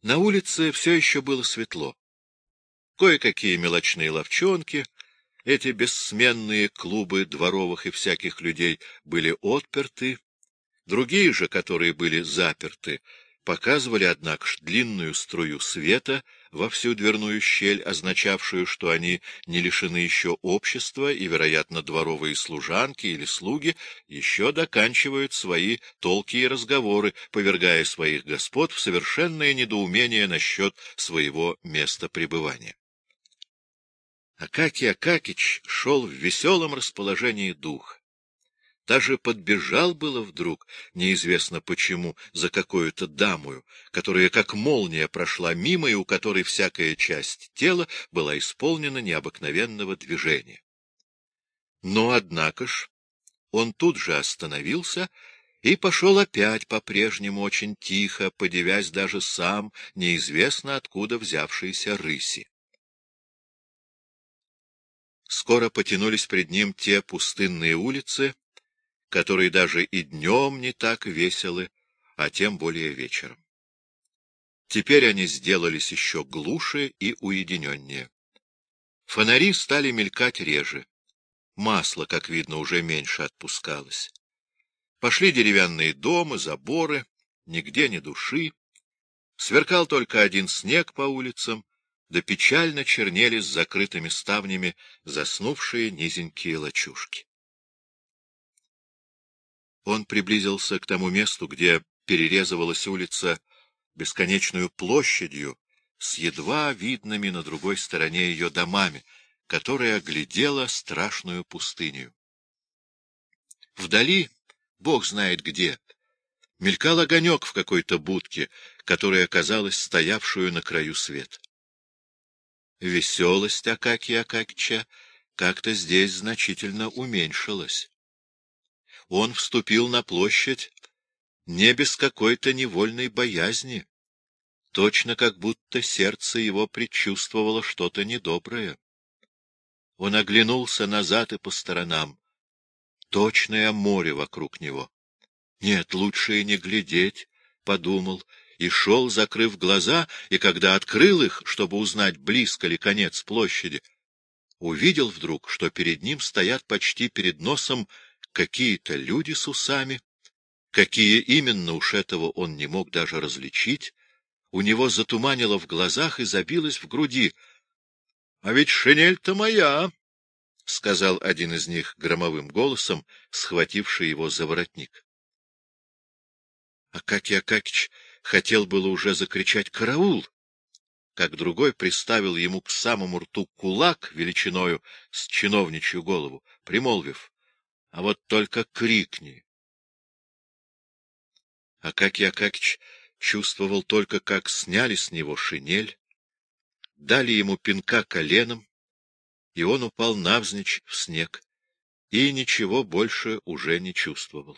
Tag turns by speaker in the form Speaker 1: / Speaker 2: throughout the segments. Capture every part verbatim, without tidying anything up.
Speaker 1: На улице все еще было светло. Кое-какие мелочные лавчонки, эти бессменные клубы дворовых и всяких людей, были отперты, другие же, которые были заперты, показывали, однако ж, длинную струю света во всю дверную щель, означавшую, что они не лишены еще общества, и, вероятно, дворовые служанки или слуги еще доканчивают свои толкие разговоры, повергая своих господ в совершенное недоумение насчет своего места пребывания. Акакий Акакич шел в веселом расположении духа. Даже подбежал было вдруг, неизвестно почему, за какую-то дамою, которая как молния прошла мимо и у которой всякая часть тела была исполнена необыкновенного движения. Но, однако ж, он тут же остановился и пошел опять по-прежнему очень тихо, подивясь даже сам, неизвестно откуда взявшейся рыси. Скоро потянулись пред ним те пустынные улицы, которые даже и днем не так веселы, а тем более вечером. Теперь они сделались еще глуше и уединеннее. Фонари стали мелькать реже. Масло, как видно, уже меньше отпускалось. Пошли деревянные дома, заборы, нигде ни души. Сверкал только один снег по улицам, да печально чернели с закрытыми ставнями заснувшие низенькие лачушки. Он приблизился к тому месту, где перерезывалась улица бесконечную площадью с едва видными на другой стороне ее домами, которая глядела страшную пустыню. Вдали, бог знает где, мелькал огонек в какой-то будке, которая оказалась стоявшую на краю света. Веселость Акакия Акакича как-то здесь значительно уменьшилась. Он вступил на площадь не без какой-то невольной боязни, точно как будто сердце его предчувствовало что-то недоброе. Он оглянулся назад и по сторонам. Точное море вокруг него. Нет, лучше и не глядеть, — подумал, и шел, закрыв глаза, и когда открыл их, чтобы узнать, близко ли конец площади, увидел вдруг, что перед ним стоят почти перед носом какие-то люди с усами. Какие именно, уж этого он не мог даже различить. У него затуманило в глазах и забилось в груди. — А ведь шинель-то моя, — сказал один из них громовым голосом, схвативший его за воротник. Акакий Акакич хотел было уже закричать «Караул!», как другой приставил ему к самому рту кулак величиною с чиновничью голову, примолвив: — А вот только крикни. Акакий Акакич чувствовал только, как сняли с него шинель, дали ему пинка коленом, и он упал навзничь в снег, и ничего больше уже не чувствовал.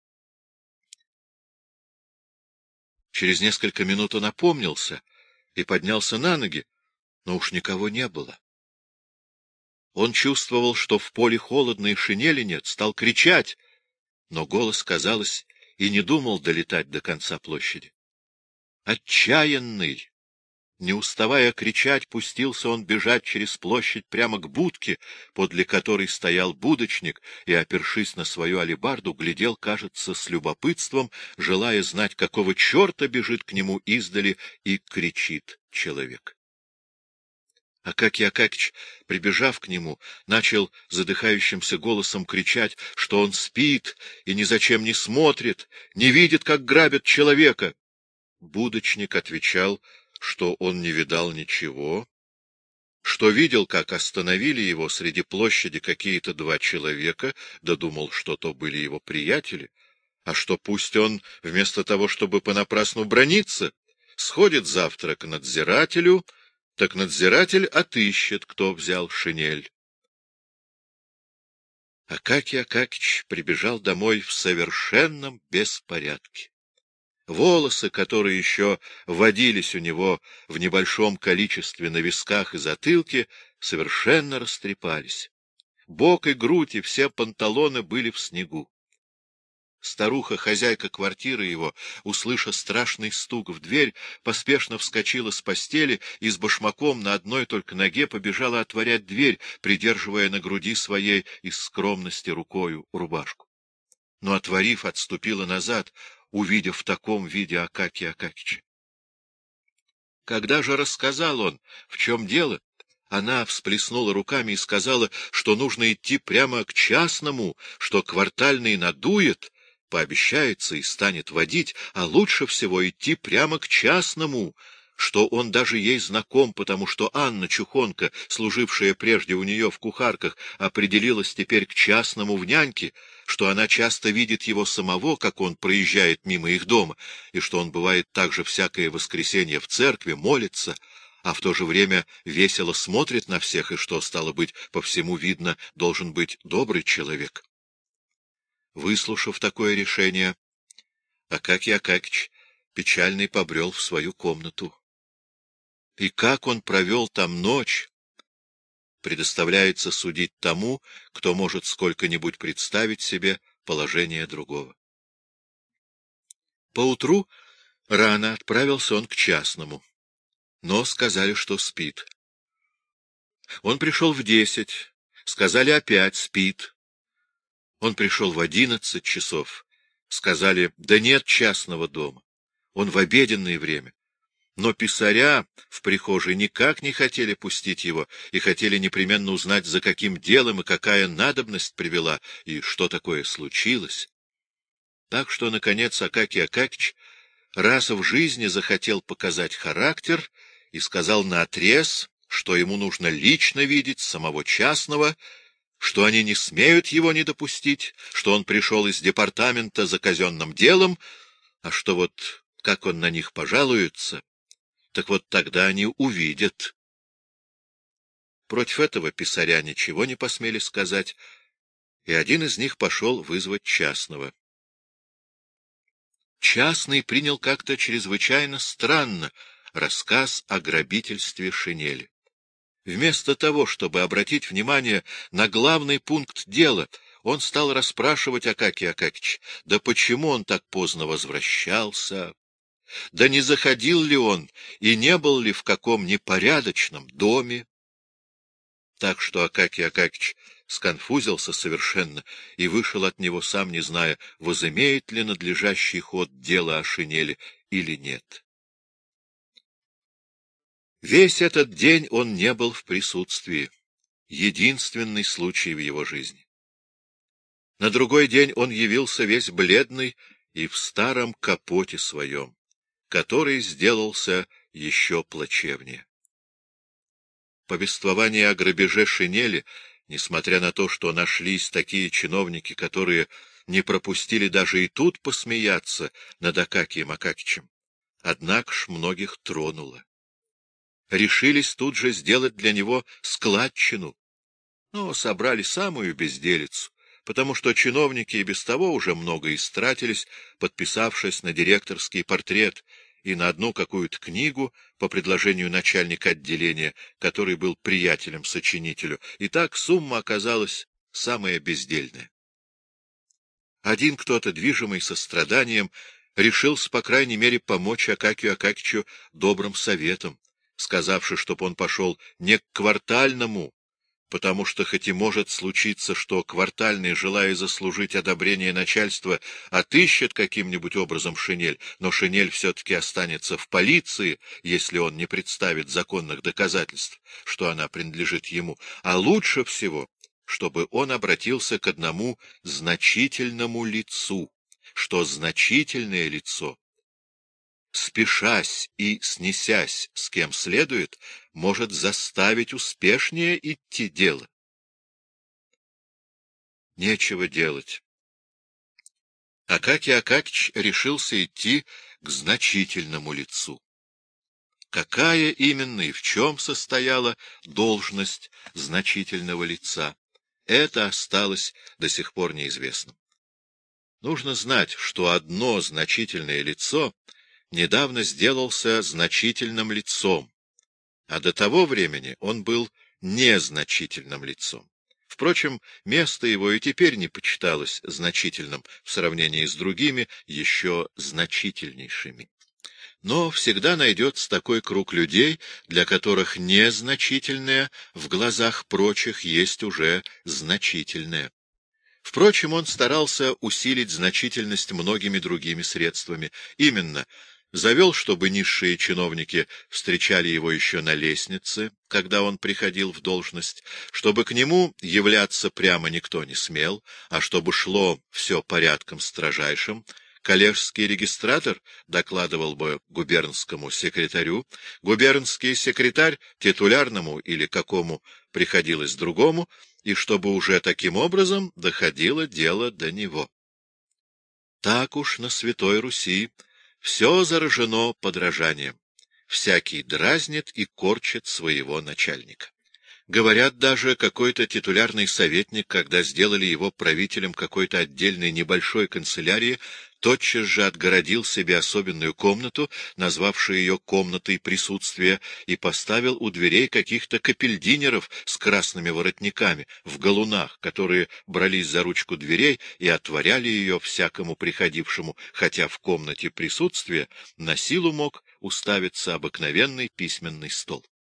Speaker 1: Через несколько минут он опомнился и поднялся на ноги, но уж никого не было. Он чувствовал, что в поле холодно и шинели нет, стал кричать, но голос, казалось, и не думал долетать до конца площади. Отчаянный, не уставая кричать, пустился он бежать через площадь прямо к будке, подле которой стоял будочник, и, опершись на свою алебарду, глядел, кажется, с любопытством, желая знать, какого черта бежит к нему издали и кричит человек. Акакий Акакич, прибежав к нему, начал задыхающимся голосом кричать, что он спит и ни зачем не смотрит, не видит, как грабят человека. Будочник отвечал, что он не видал ничего, что видел, как остановили его среди площади какие-то два человека, да думал, что то были его приятели, а что пусть он, вместо того, чтобы понапрасну браниться, сходит завтра к надзирателю, так надзиратель отыщет, кто взял шинель. Акакий Акакич прибежал домой в совершенном беспорядке. Волосы, которые еще водились у него в небольшом количестве на висках и затылке, совершенно растрепались. Бок и грудь и все панталоны были в снегу. Старуха, хозяйка квартиры его, услыша страшный стук в дверь, поспешно вскочила с постели и с башмаком на одной только ноге побежала отворять дверь, придерживая на груди своей из скромности рукою рубашку. Но, отворив, отступила назад, увидев в таком виде Акакия Акакича. Когда же рассказал он, в чем дело, она всплеснула руками и сказала, что нужно идти прямо к частному, что квартальный надует, пообещается и станет водить, а лучше всего идти прямо к частному, что он даже ей знаком, потому что Анна Чухонка, служившая прежде у нее в кухарках, определилась теперь к частному в няньке, что она часто видит его самого, как он проезжает мимо их дома, и что он бывает также всякое воскресенье в церкви, молится, а в то же время весело смотрит на всех, и что, стало быть, по всему видно, должен быть добрый человек. Выслушав такое решение, Акакий Акакич печальный побрел в свою комнату. И как он провел там ночь, предоставляется судить тому, кто может сколько-нибудь представить себе положение другого. Поутру рано отправился он к частному, но сказали, что спит. Он пришел в десять, сказали опять спит. Он пришел в одиннадцать часов, сказали, да нет частного дома, он в обеденное время. Но писаря в прихожей никак не хотели пустить его и хотели непременно узнать, за каким делом и какая надобность привела, и что такое случилось. Так что, наконец, Акакий Акакич раз в жизни захотел показать характер и сказал наотрез, что ему нужно лично видеть самого частного, что они не смеют его не допустить, что он пришел из департамента за казенным делом, а что вот как он на них пожалуется, так вот тогда они увидят. Против этого писаря ничего не посмели сказать, и один из них пошел вызвать частного. Частный принял как-то чрезвычайно странно рассказ о грабительстве шинели. Вместо того, чтобы обратить внимание на главный пункт дела, он стал расспрашивать Акакия Акакича, да почему он так поздно возвращался, да не заходил ли он и не был ли в каком непорядочном доме. Так что Акакий Акакич сконфузился совершенно и вышел от него, сам не зная, возымеет ли надлежащий ход дело о шинели или нет. Весь этот день он не был в присутствии, единственный случай в его жизни. На другой день он явился весь бледный и в старом капоте своем, который сделался еще плачевнее. Повествование о грабеже шинели, несмотря на то, что нашлись такие чиновники, которые не пропустили даже и тут посмеяться над Акакием Акакичем, однако ж многих тронуло. Решились тут же сделать для него складчину, но собрали самую безделицу, потому что чиновники и без того уже много истратились, подписавшись на директорский портрет и на одну какую-то книгу по предложению начальника отделения, который был приятелем сочинителю, и так сумма оказалась самая бездельная. Один кто-то, движимый состраданием, решился, по крайней мере, помочь Акакию Акакичу добрым советом, сказавши, чтоб он пошел не к квартальному, потому что хоть и может случиться, что квартальный, желая заслужить одобрение начальства, отыщет каким-нибудь образом шинель, но шинель все-таки останется в полиции, если он не представит законных доказательств, что она принадлежит ему, а лучше всего, чтобы он обратился к одному значительному лицу, что значительное лицо, спешась и снесясь с кем следует, может заставить успешнее идти дело. Нечего делать. Акакий Акакич решился идти к значительному лицу. Какая именно и в чем состояла должность значительного лица, это осталось до сих пор неизвестным. Нужно знать, что одно значительное лицо недавно сделался значительным лицом, а до того времени он был незначительным лицом. Впрочем, место его и теперь не почиталось значительным в сравнении с другими, еще значительнейшими. Но всегда найдется такой круг людей, для которых незначительное в глазах прочих есть уже значительное. Впрочем, он старался усилить значительность многими другими средствами. Именно завел, чтобы низшие чиновники встречали его еще на лестнице, когда он приходил в должность, чтобы к нему являться прямо никто не смел, а чтобы шло все порядком строжайшим. Коллежский регистратор докладывал бы губернскому секретарю, губернский секретарь титулярному или какому приходилось другому, и чтобы уже таким образом доходило дело до него. Так уж на Святой Руси все заражено подражанием. Всякий дразнит и корчит своего начальника. Говорят, даже какой-то титулярный советник, когда сделали его правителем какой-то отдельной небольшой канцелярии, тотчас же отгородил себе особенную комнату, назвавший ее комнатой присутствия, и поставил у дверей каких-то капельдинеров с красными воротниками, в галунах, которые брались за ручку дверей и отворяли ее всякому приходившему, хотя в комнате присутствия на силу мог уставиться обыкновенный письменный стол.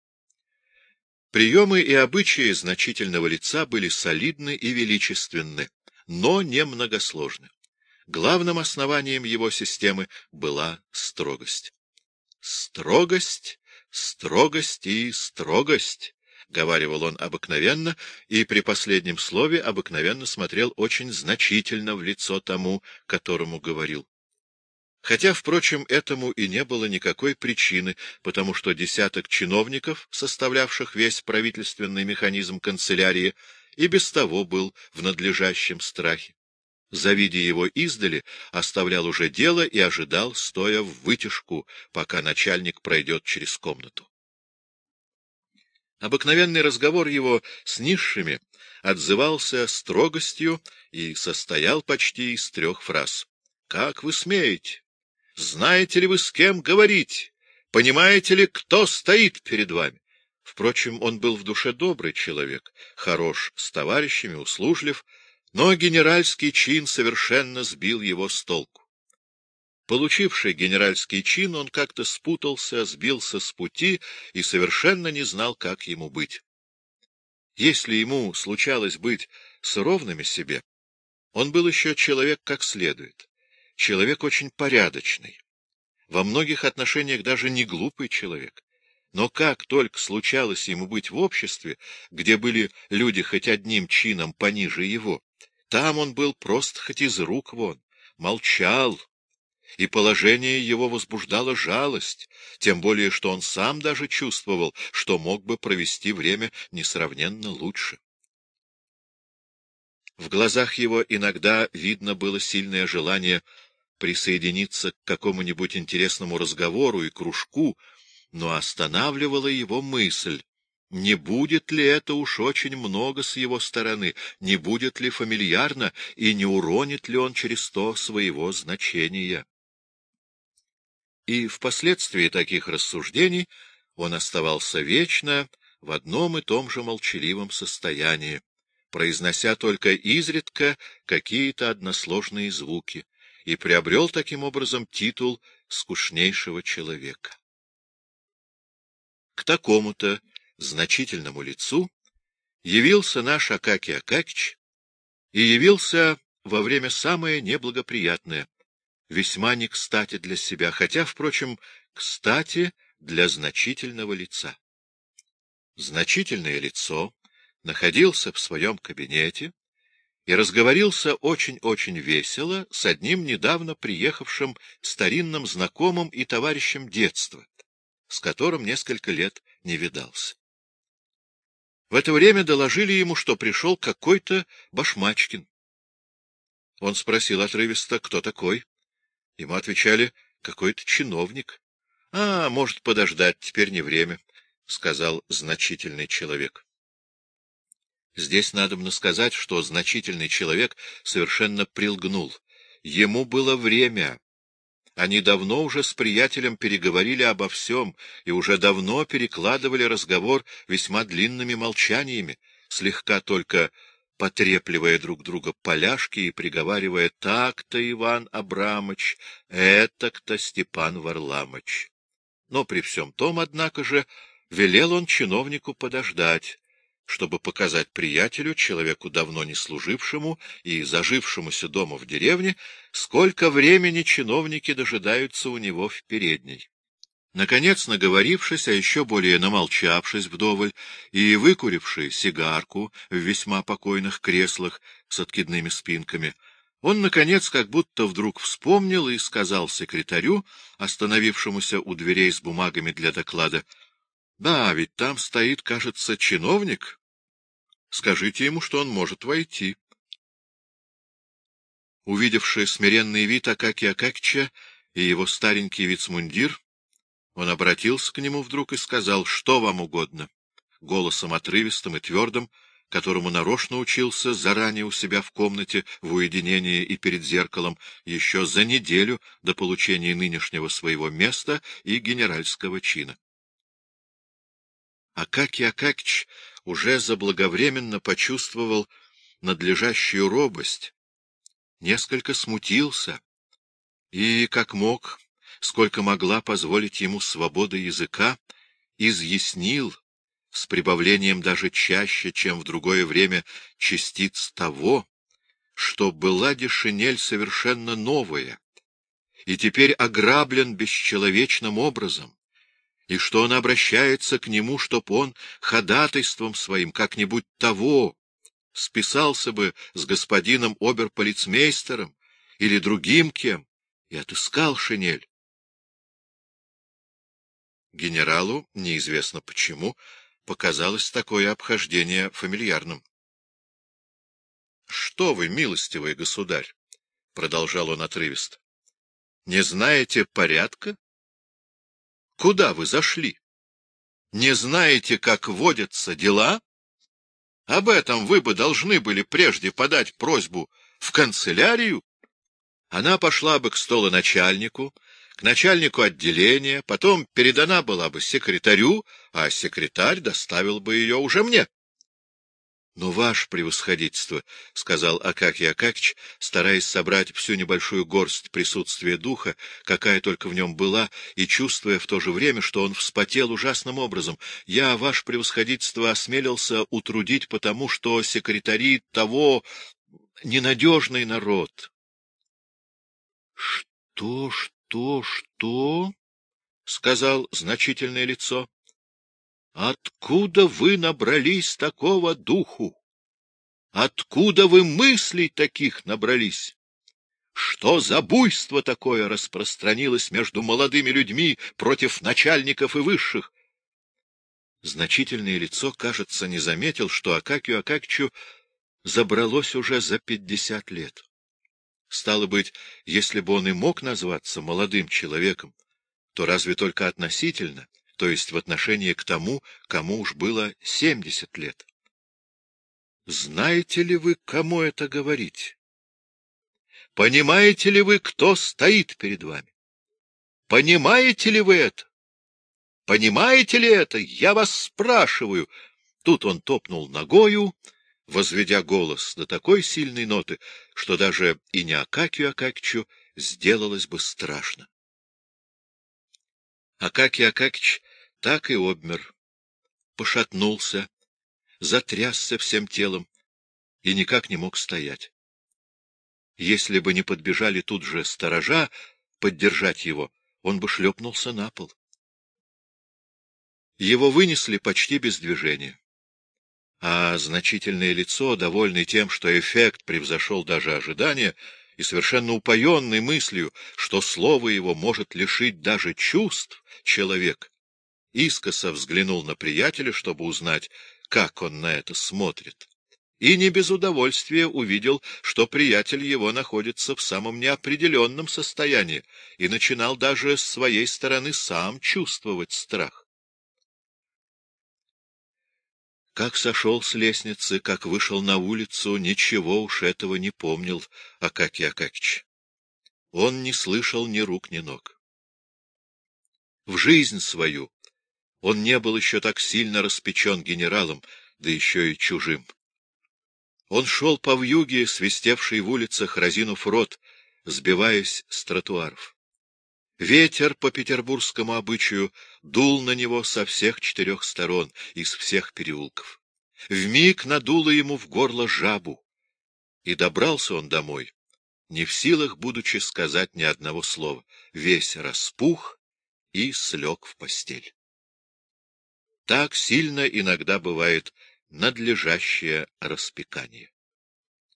Speaker 1: Приемы и обычаи значительного лица были солидны и величественны, но не многосложны. Главным основанием его системы была строгость. «Строгость, строгость и строгость», — говаривал он обыкновенно, и при последнем слове обыкновенно смотрел очень значительно в лицо тому, которому говорил. Хотя, впрочем, этому и не было никакой причины, потому что десяток чиновников, составлявших весь правительственный механизм канцелярии, и без того был в надлежащем страхе. Завидя его издали, оставлял уже дело и ожидал, стоя в вытяжку, пока начальник пройдет через комнату. Обыкновенный разговор его с низшими отзывался строгостью и состоял почти из трех фраз. «Как вы смеете? Знаете ли вы, с кем говорить? Понимаете ли, кто стоит перед вами?» Впрочем, он был в душе добрый человек, хорош с товарищами, услужлив, но генеральский чин совершенно сбил его с толку. Получивший генеральский чин, он как-то спутался, сбился с пути и совершенно не знал, как ему быть. Если ему случалось быть с ровными себе, он был еще человек как следует, человек очень порядочный, во многих отношениях даже не глупый человек. Но как только случалось ему быть в обществе, где были люди хоть одним чином пониже его, там он был просто хоть из рук вон, молчал, и положение его возбуждало жалость, тем более что он сам даже чувствовал, что мог бы провести время несравненно лучше. В глазах его иногда видно было сильное желание присоединиться к какому-нибудь интересному разговору и кружку, но останавливала его мысль, не будет ли это уж очень много с его стороны, не будет ли фамильярно и не уронит ли он через то своего значения. И впоследствии таких рассуждений он оставался вечно в одном и том же молчаливом состоянии, произнося только изредка какие-то односложные звуки, и приобрел таким образом титул скучнейшего человека. К такому-то значительному лицу явился наш Акакий Акакич, и явился во время самое неблагоприятное, весьма не кстати для себя, хотя, впрочем, кстати для значительного лица. Значительное лицо находился в своем кабинете и разговорился очень-очень весело с одним недавно приехавшим старинным знакомым и товарищем детства, с которым несколько лет не видался. В это время доложили ему, что пришел какой-то Башмачкин. Он спросил отрывисто, кто такой. Ему отвечали, какой-то чиновник. — А, может подождать, теперь не время, — сказал значительный человек. Здесь надобно сказать, что значительный человек совершенно прилгнул. Ему было время. Они давно уже с приятелем переговорили обо всем и уже давно перекладывали разговор весьма длинными молчаниями. слегка только потрепливая друг друга поляшки и приговаривая: «Так-то, Иван Абрамыч, этак-то, Степан Варламыч». Но при всем том, однако же, велел он чиновнику подождать, чтобы показать приятелю, человеку давно не служившему и зажившемуся дома в деревне, сколько времени чиновники дожидаются у него в передней. Наконец, наговорившись, а еще более намолчавшись вдоволь и выкуривший сигарку в весьма покойных креслах с откидными спинками, он, наконец, как будто вдруг вспомнил и сказал секретарю, остановившемуся у дверей с бумагами для доклада: «Да, ведь там стоит, кажется, чиновник. Скажите ему, что он может войти». Увидевший смиренный вид Акакия Акакича и его старенький вицмундир, он обратился к нему вдруг и сказал: «Что вам угодно?» Голосом отрывистым и твердым, которому нарочно учился заранее у себя в комнате, в уединении и перед зеркалом, еще за неделю до получения нынешнего своего места и генеральского чина. Акакий Акакич уже заблаговременно почувствовал надлежащую робость, несколько смутился и, как мог, сколько могла позволить ему свобода языка, изъяснил, с прибавлением даже чаще, чем в другое время, частиц того, что была Дешинель совершенно новая, и теперь ограблен бесчеловечным образом, и что он обращается к нему, чтоб он ходатайством своим как-нибудь того списался бы с господином оберполицмейстером или другим кем, и отыскал шинель. Генералу, неизвестно почему, показалось такое обхождение фамильярным. — Что вы, милостивый государь, — продолжал он отрывисто, — не знаете порядка? Куда вы зашли? Не знаете, как водятся дела? Об этом вы бы должны были прежде подать просьбу в канцелярию. Она пошла бы к столоначальнику, к начальнику отделения, потом передана была бы секретарю, а секретарь доставил бы ее уже мне. — Но, ваше превосходительство, — сказал Акакий Акакич, стараясь собрать всю небольшую горсть присутствия духа, какая только в нем была, и чувствуя в то же время, что он вспотел ужасным образом, — я, ваше превосходительство, осмелился утрудить, потому что секретари того ненадежный народ. — Что, что, что? — сказал значительное лицо. Откуда вы набрались такого духу? Откуда вы мыслей таких набрались? Что за буйство такое распространилось между молодыми людьми против начальников и высших? Значительное лицо, кажется, не заметил, что Акакию Акакичу забралось уже за пятьдесят лет. Стало быть, если бы он и мог назваться молодым человеком, то разве только относительно, то есть в отношении к тому, кому уж было семьдесят лет. Знаете ли вы, кому это говорите? Понимаете ли вы, кто стоит перед вами? Понимаете ли вы это? Понимаете ли это? Я вас спрашиваю. Тут он топнул ногою, возведя голос до такой сильной ноты, что даже и не Акакию Акакичу сделалось бы страшно. Акакий Акакич так и обмер, пошатнулся, затрясся всем телом и никак не мог стоять. Если бы не подбежали тут же сторожа поддержать его, он бы шлепнулся на пол. Его вынесли почти без движения, а значительное лицо, довольный тем, что эффект превзошел даже ожидания, и совершенно упоенный мыслью, что слово его может лишить даже чувств человек, искоса взглянул на приятеля, чтобы узнать, как он на это смотрит, и не без удовольствия увидел, что приятель его находится в самом неопределенном состоянии и начинал даже с своей стороны сам чувствовать страх. Как сошел с лестницы, как вышел на улицу, ничего уж этого не помнил Акакий Акакич. Он не слышал ни рук, ни ног. В жизнь свою он не был еще так сильно распечен генералом, да еще и чужим. Он шел по вьюге, свистевшей в улицах, разинув рот, сбиваясь с тротуаров. Ветер, по петербургскому обычаю, дул на него со всех четырех сторон, из всех переулков. Вмиг надуло ему в горло жабу, и добрался он домой, не в силах, будучи, сказать ни одного слова, весь распух и слег в постель. Так сильно иногда бывает надлежащее распекание.